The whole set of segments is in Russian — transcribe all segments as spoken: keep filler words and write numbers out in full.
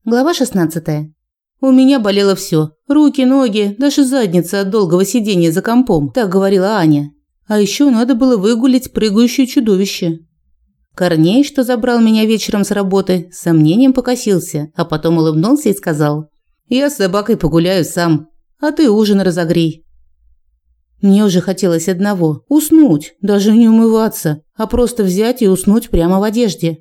Глава шестнадцатая. У меня болело все: руки, ноги, даже задница от долгого сидения за компом, так говорила Аня. А еще надо было выгулить прыгающее чудовище. Корней, что забрал меня вечером с работы, с сомнением покосился, а потом улыбнулся и сказал: "Я с собакой погуляю сам, а ты ужин разогрей". Мне уже хотелось одного – уснуть, даже не умываться, а просто взять и уснуть прямо в одежде.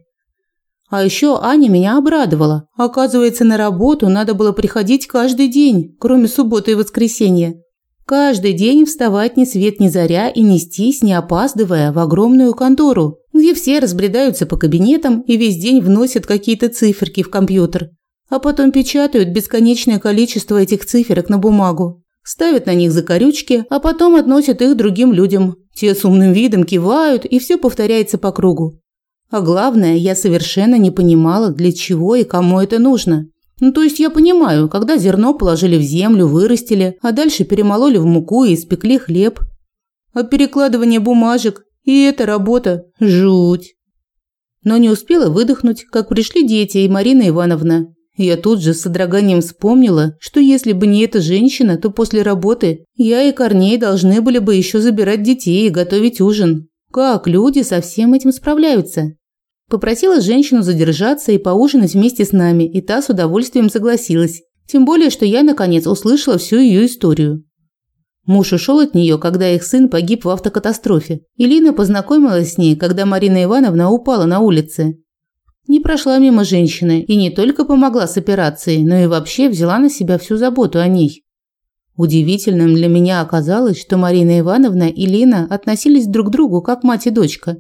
А еще Аня меня обрадовала. Оказывается, на работу надо было приходить каждый день, кроме субботы и воскресенья. Каждый день вставать ни свет ни заря и нестись, не опаздывая, в огромную контору, где все разбредаются по кабинетам и весь день вносят какие-то циферки в компьютер, а потом печатают бесконечное количество этих циферок на бумагу, ставят на них закорючки, а потом относят их другим людям. Те с умным видом кивают, и все повторяется по кругу. А главное, я совершенно не понимала, для чего и кому это нужно. Ну, то есть я понимаю, когда зерно положили в землю, вырастили, а дальше перемололи в муку и испекли хлеб. А перекладывание бумажек и эта работа – жуть. Но не успела выдохнуть, как пришли дети и Марина Ивановна. Я тут же с содроганием вспомнила, что если бы не эта женщина, то после работы я и Корней должны были бы еще забирать детей и готовить ужин. Как люди со всем этим справляются? Попросила женщину задержаться и поужинать вместе с нами, и та с удовольствием согласилась. Тем более, что я наконец услышала всю ее историю. Муж ушел от нее, когда их сын погиб в автокатастрофе. И Лина познакомилась с ней, когда Марина Ивановна упала на улице. Не прошла мимо женщины и не только помогла с операцией, но и вообще взяла на себя всю заботу о ней. Удивительным для меня оказалось, что Марина Ивановна и Лина относились друг к другу как мать и дочка.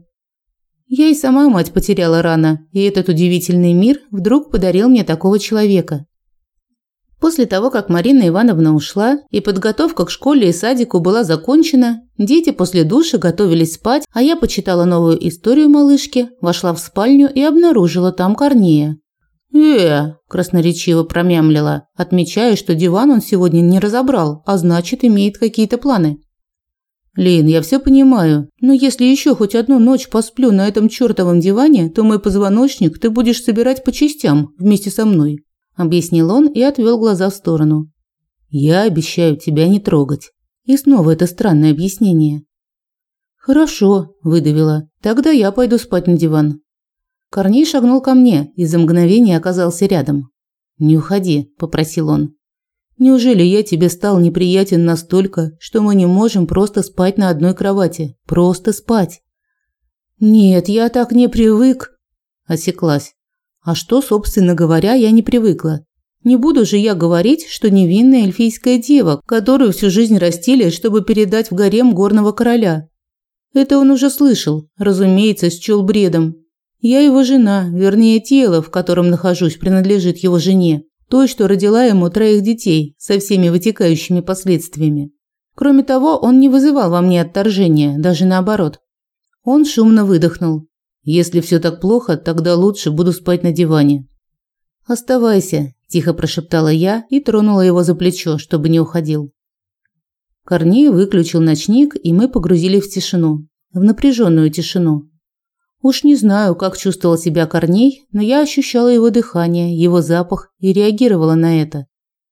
Я и сама мать потеряла рано, и этот удивительный мир вдруг подарил мне такого человека. После того, как Марина Ивановна ушла, и подготовка к школе и садику была закончена, дети после душа готовились спать, а я почитала новую историю малышки, вошла в спальню и обнаружила там Корнея. «Э-э», – красноречиво промямлила, отмечая, что диван он сегодня не разобрал, а значит, имеет какие-то планы. «Лин, я все понимаю, но если еще хоть одну ночь посплю на этом чертовом диване, то мой позвоночник ты будешь собирать по частям вместе со мной», – объяснил он и отвел глаза в сторону. «Я обещаю тебя не трогать». И снова это странное объяснение. «Хорошо», – выдавила, – «тогда я пойду спать на диван». Корней шагнул ко мне и за мгновение оказался рядом. «Не уходи», – попросил он. «Неужели я тебе стал неприятен настолько, что мы не можем просто спать на одной кровати? Просто спать?» «Нет, я так не привык», – осеклась. «А что, собственно говоря, я не привыкла? Не буду же я говорить, что невинная эльфийская дева, которую всю жизнь растили, чтобы передать в гарем горного короля. Это он уже слышал, разумеется, счёл бредом. Я его жена, вернее, тело, в котором нахожусь, принадлежит его жене. Той, что родила ему троих детей со всеми вытекающими последствиями. Кроме того, он не вызывал во мне отторжения, даже наоборот». Он шумно выдохнул. «Если все так плохо, тогда лучше буду спать на диване». «Оставайся», – тихо прошептала я и тронула его за плечо, чтобы не уходил. Корней выключил ночник, и мы погрузились в тишину, в напряженную тишину. Уж не знаю, как чувствовал себя Корней, но я ощущала его дыхание, его запах и реагировала на это.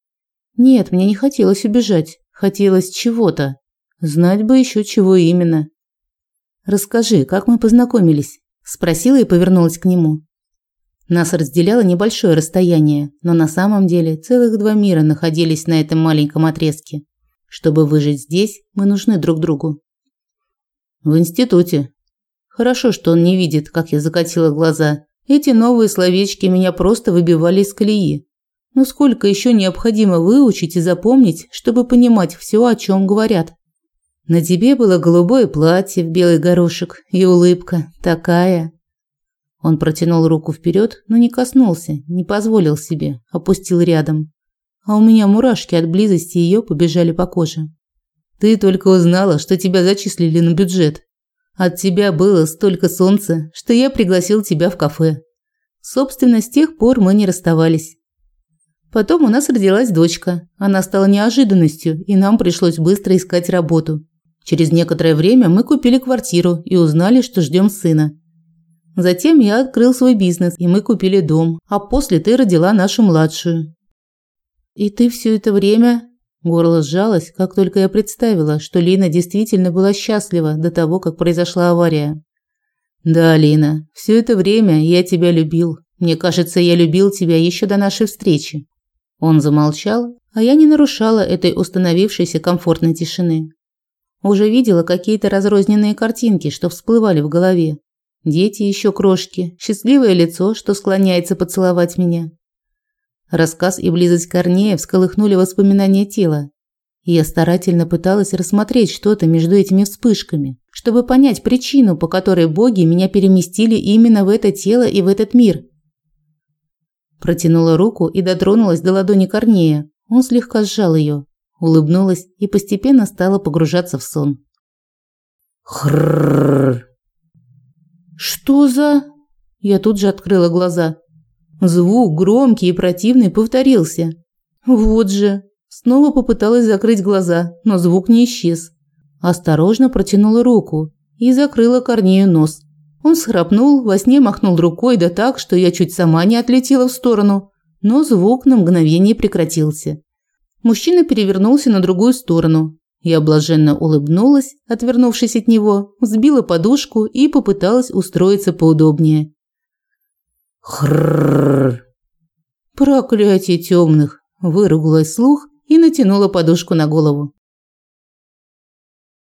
Нет, мне не хотелось убежать, хотелось чего-то. Знать бы еще, чего именно. «Расскажи, как мы познакомились?» – спросила и повернулась к нему. Нас разделяло небольшое расстояние, но на самом деле целых два мира находились на этом маленьком отрезке. Чтобы выжить здесь, мы нужны друг другу. «В институте». Хорошо, что он не видит, как я закатила глаза. Эти новые словечки меня просто выбивали из колеи. Но сколько еще необходимо выучить и запомнить, чтобы понимать все, о чем говорят? На тебе было голубое платье в белый горошек и улыбка такая. Он протянул руку вперед, но не коснулся, не позволил себе, опустил рядом. А у меня мурашки от близости ее побежали по коже. Ты только узнала, что тебя зачислили на бюджет. От тебя было столько солнца, что я пригласил тебя в кафе. Собственно, с тех пор мы не расставались. Потом у нас родилась дочка. Она стала неожиданностью, и нам пришлось быстро искать работу. Через некоторое время мы купили квартиру и узнали, что ждем сына. Затем я открыл свой бизнес, и мы купили дом, а после ты родила нашу младшую. И ты все это время... Горло сжалось, как только я представила, что Лина действительно была счастлива до того, как произошла авария. Да, Лина, все это время я тебя любил. Мне кажется, я любил тебя еще до нашей встречи. Он замолчал, а я не нарушала этой установившейся комфортной тишины. Уже видела какие-то разрозненные картинки, что всплывали в голове. Дети еще крошки, счастливое лицо, что склоняется поцеловать меня. Рассказ и близость Корнея всколыхнули воспоминания тела. И я старательно пыталась рассмотреть что-то между этими вспышками, чтобы понять причину, по которой боги меня переместили именно в это тело и в этот мир. Протянула руку и дотронулась до ладони Корнея. Он слегка сжал ее, улыбнулась и постепенно стала погружаться в сон. Хррррр. Что за... Я тут же открыла глаза. Звук, громкий и противный, повторился. Вот же. Снова попыталась закрыть глаза, но звук не исчез. Осторожно протянула руку и закрыла Корнею нос. Он всхрапнул, во сне махнул рукой, да так, что я чуть сама не отлетела в сторону. Но звук на мгновение прекратился. Мужчина перевернулся на другую сторону. Я блаженно улыбнулась, отвернувшись от него, взбила подушку и попыталась устроиться поудобнее. Хррррр. Проклятие темных, выругалась вслух и натянула подушку на голову.